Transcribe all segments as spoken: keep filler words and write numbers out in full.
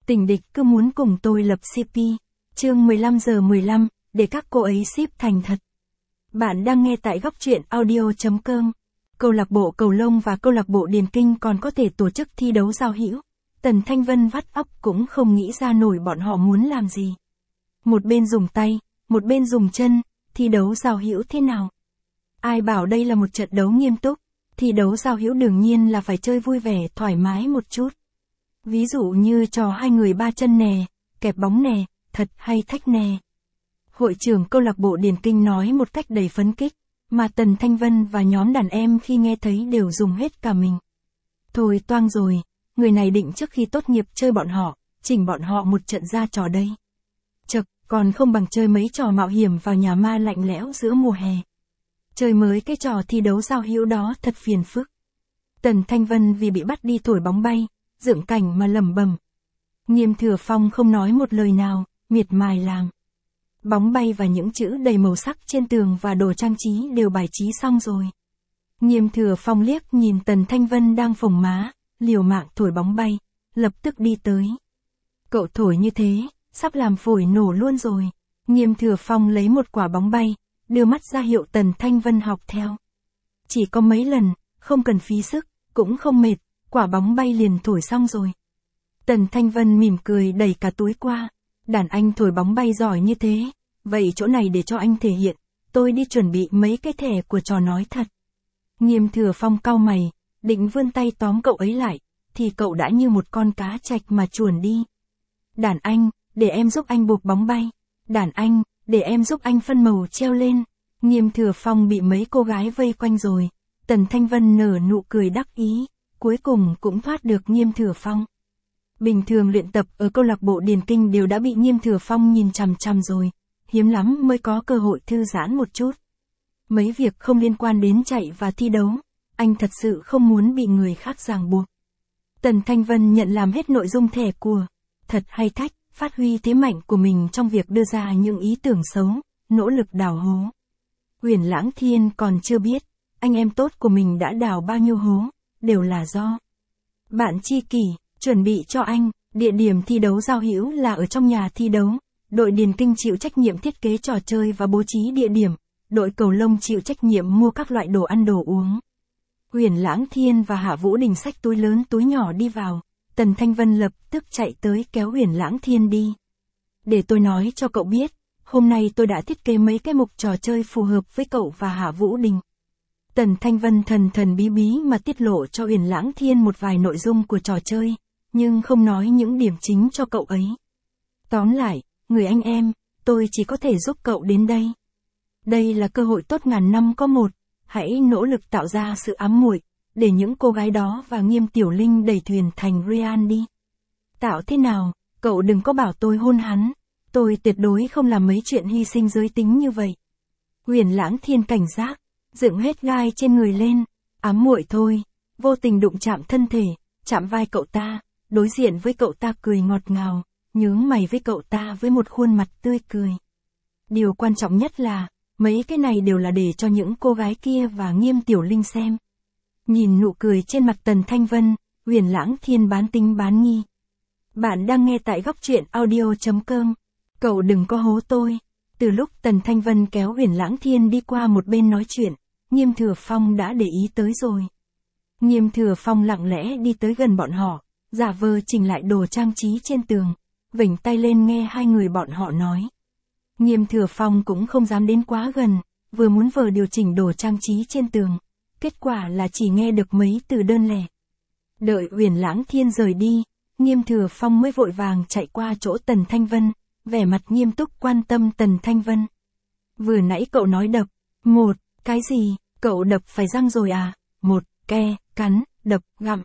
Tình địch cứ muốn cùng tôi lập xê pê. Chương mười lăm giờ mười lăm, để các cô ấy ship thành thật. Bạn đang nghe tại góc truyện audio chấm com. Câu lạc bộ Cầu Lông và câu lạc bộ Điền Kinh còn có thể tổ chức thi đấu giao hữu. Tần Thanh Vân vắt óc cũng không nghĩ ra nổi bọn họ muốn làm gì. Một bên dùng tay, một bên dùng chân, thi đấu giao hữu thế nào? Ai bảo đây là một trận đấu nghiêm túc, thi đấu giao hữu đương nhiên là phải chơi vui vẻ, thoải mái một chút. Ví dụ như trò hai người ba chân nè, kẹp bóng nè, thật hay thách nè. Hội trưởng câu lạc bộ Điền Kinh nói một cách đầy phấn khích, mà Tần Thanh Vân và nhóm đàn em khi nghe thấy đều dùng hết cả mình. Thôi toang rồi, người này định trước khi tốt nghiệp chơi bọn họ, chỉnh bọn họ một trận ra trò đây. Chật, còn không bằng chơi mấy trò mạo hiểm vào nhà ma lạnh lẽo giữa mùa hè. Chơi mới cái trò thi đấu giao hữu đó thật phiền phức. Tần Thanh Vân vì bị bắt đi thổi bóng bay, dựng cảnh mà lẩm bẩm. Nghiêm Thừa Phong không nói một lời nào, miệt mài làm. Bóng bay và những chữ đầy màu sắc trên tường và đồ trang trí đều bài trí xong rồi. Nghiêm Thừa Phong liếc nhìn Tần Thanh Vân đang phồng má, liều mạng thổi bóng bay, lập tức đi tới. Cậu thổi như thế, sắp làm phổi nổ luôn rồi. Nghiêm Thừa Phong lấy một quả bóng bay, đưa mắt ra hiệu Tần Thanh Vân học theo. Chỉ có mấy lần, không cần phí sức, cũng không mệt, quả bóng bay liền thổi xong rồi. Tần Thanh Vân mỉm cười đẩy cả túi qua. Đàn anh thổi bóng bay giỏi như thế, vậy chỗ này để cho anh thể hiện, tôi đi chuẩn bị mấy cái thẻ của trò nói thật. Nghiêm Thừa Phong cau mày, định vươn tay tóm cậu ấy lại, thì cậu đã như một con cá trạch mà chuồn đi. Đàn anh, để em giúp anh buộc bóng bay. Đàn anh, để em giúp anh phân màu treo lên. Nghiêm Thừa Phong bị mấy cô gái vây quanh rồi. Tần Thanh Vân nở nụ cười đắc ý, cuối cùng cũng thoát được Nghiêm Thừa Phong. Bình thường luyện tập ở câu lạc bộ Điền Kinh đều đã bị Nghiêm Thừa Phong nhìn chằm chằm rồi, hiếm lắm mới có cơ hội thư giãn một chút. Mấy việc không liên quan đến chạy và thi đấu, anh thật sự không muốn bị người khác ràng buộc. Tần Thanh Vân nhận làm hết nội dung thẻ của, thật hay thách, phát huy thế mạnh của mình trong việc đưa ra những ý tưởng xấu, nỗ lực đào hố. Huyền Lãng Thiên còn chưa biết, anh em tốt của mình đã đào bao nhiêu hố, đều là do bạn tri kỷ chuẩn bị cho anh. Địa điểm thi đấu giao hữu là ở trong nhà thi đấu. Đội Điền Kinh chịu trách nhiệm thiết kế trò chơi và bố trí địa điểm. Đội Cầu Lông chịu trách nhiệm mua các loại đồ ăn đồ uống. Huyền Lãng Thiên và Hạ Vũ Đình xách túi lớn túi nhỏ đi vào. Tần Thanh Vân lập tức chạy tới kéo Huyền Lãng Thiên đi. Để tôi nói cho cậu biết, hôm nay tôi đã thiết kế mấy cái mục trò chơi phù hợp với cậu và Hạ Vũ Đình. Tần Thanh Vân thần thần bí bí mà tiết lộ cho Huyền Lãng Thiên một vài nội dung của trò chơi, nhưng không nói những điểm chính cho cậu ấy. Tóm lại, người anh em, tôi chỉ có thể giúp cậu đến đây. Đây là cơ hội tốt ngàn năm có một, hãy nỗ lực tạo ra sự ám muội, để những cô gái đó và Nghiêm Tiểu Linh đẩy thuyền thành Ryan đi. Tạo thế nào, cậu đừng có bảo tôi hôn hắn, tôi tuyệt đối không làm mấy chuyện hy sinh giới tính như vậy. Huyền Lãng Thiên cảnh giác, dựng hết gai trên người lên, ám muội thôi, vô tình đụng chạm thân thể, chạm vai cậu ta, đối diện với cậu ta cười ngọt ngào, nhướng mày với cậu ta với một khuôn mặt tươi cười. Điều quan trọng nhất là, mấy cái này đều là để cho những cô gái kia và Nghiêm Tiểu Linh xem. Nhìn nụ cười trên mặt Tần Thanh Vân, Huyền Lãng Thiên bán tính bán nghi. Bạn đang nghe tại góc truyện audio chấm com. Cậu đừng có hố tôi. Từ lúc Tần Thanh Vân kéo Huyền Lãng Thiên đi qua một bên nói chuyện, Nghiêm Thừa Phong đã để ý tới rồi. Nghiêm Thừa Phong lặng lẽ đi tới gần bọn họ, giả vờ chỉnh lại đồ trang trí trên tường, vểnh tay lên nghe hai người bọn họ nói. Nghiêm Thừa Phong cũng không dám đến quá gần, vừa muốn vờ điều chỉnh đồ trang trí trên tường, kết quả là chỉ nghe được mấy từ đơn lẻ. Đợi Huyền Lãng Thiên rời đi, Nghiêm Thừa Phong mới vội vàng chạy qua chỗ Tần Thanh Vân, vẻ mặt nghiêm túc quan tâm Tần Thanh Vân. Vừa nãy cậu nói đập, một, cái gì, cậu đập phải răng rồi à, một, ke, cắn, đập, gặm.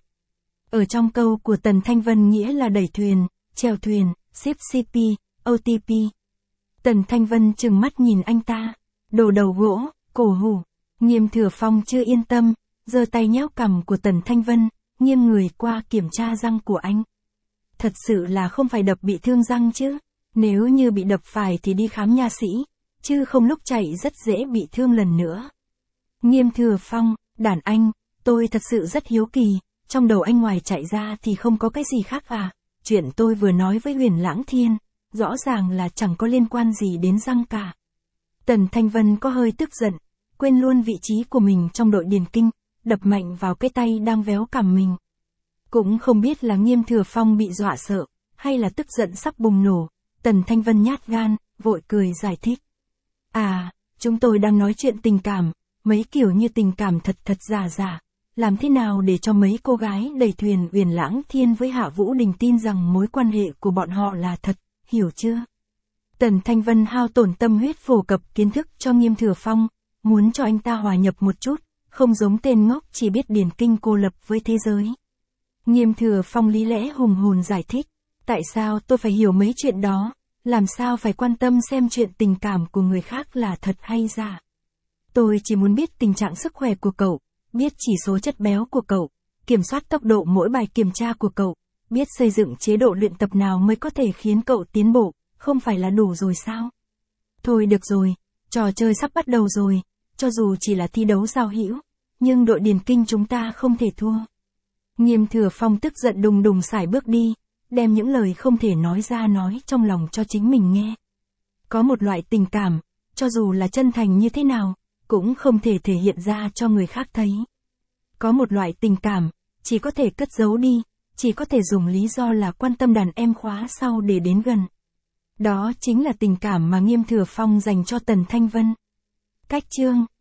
Ở trong câu của Tần Thanh Vân nghĩa là đẩy thuyền, chèo thuyền, ship xê pê, ô tê pê. Tần Thanh Vân trừng mắt nhìn anh ta, đồ đầu gỗ, cổ hủ. Nghiêm Thừa Phong chưa yên tâm, giơ tay nhéo cằm của Tần Thanh Vân, nghiêng người qua kiểm tra răng của anh. Thật sự là không phải đập bị thương răng chứ, nếu như bị đập phải thì đi khám nha sĩ, chứ không lúc chạy rất dễ bị thương lần nữa. Nghiêm Thừa Phong, đàn anh, tôi thật sự rất hiếu kỳ, trong đầu anh ngoài chạy ra thì không có cái gì khác à, chuyện tôi vừa nói với Huyền Lãng Thiên, rõ ràng là chẳng có liên quan gì đến răng cả. Tần Thanh Vân có hơi tức giận, quên luôn vị trí của mình trong đội điền kinh, đập mạnh vào cái tay đang véo cằm mình. Cũng không biết là Nghiêm Thừa Phong bị dọa sợ, hay là tức giận sắp bùng nổ, Tần Thanh Vân nhát gan, vội cười giải thích. À, chúng tôi đang nói chuyện tình cảm, mấy kiểu như tình cảm thật thật giả giả, làm thế nào để cho mấy cô gái đầy thuyền Huyền Lãng Thiên với Hạ Vũ Đình tin rằng mối quan hệ của bọn họ là thật, hiểu chưa? Tần Thanh Vân hao tổn tâm huyết phổ cập kiến thức cho Nghiêm Thừa Phong, muốn cho anh ta hòa nhập một chút, không giống tên ngốc chỉ biết điền kinh cô lập với thế giới. Nghiêm Thừa Phong lý lẽ hùng hồn giải thích, tại sao tôi phải hiểu mấy chuyện đó, làm sao phải quan tâm xem chuyện tình cảm của người khác là thật hay giả. Tôi chỉ muốn biết tình trạng sức khỏe của cậu, biết chỉ số chất béo của cậu, kiểm soát tốc độ mỗi bài kiểm tra của cậu, biết xây dựng chế độ luyện tập nào mới có thể khiến cậu tiến bộ, không phải là đủ rồi sao? Thôi được rồi, trò chơi sắp bắt đầu rồi, cho dù chỉ là thi đấu giao hữu, nhưng đội điền kinh chúng ta không thể thua. Nghiêm Thừa Phong tức giận đùng đùng sải bước đi, đem những lời không thể nói ra nói trong lòng cho chính mình nghe. Có một loại tình cảm, cho dù là chân thành như thế nào, cũng không thể thể hiện ra cho người khác thấy. Có một loại tình cảm, chỉ có thể cất giấu đi, chỉ có thể dùng lý do là quan tâm đàn em khóa sau để đến gần. Đó chính là tình cảm mà Nghiêm Thừa Phong dành cho Tần Thanh Vân. Cách chương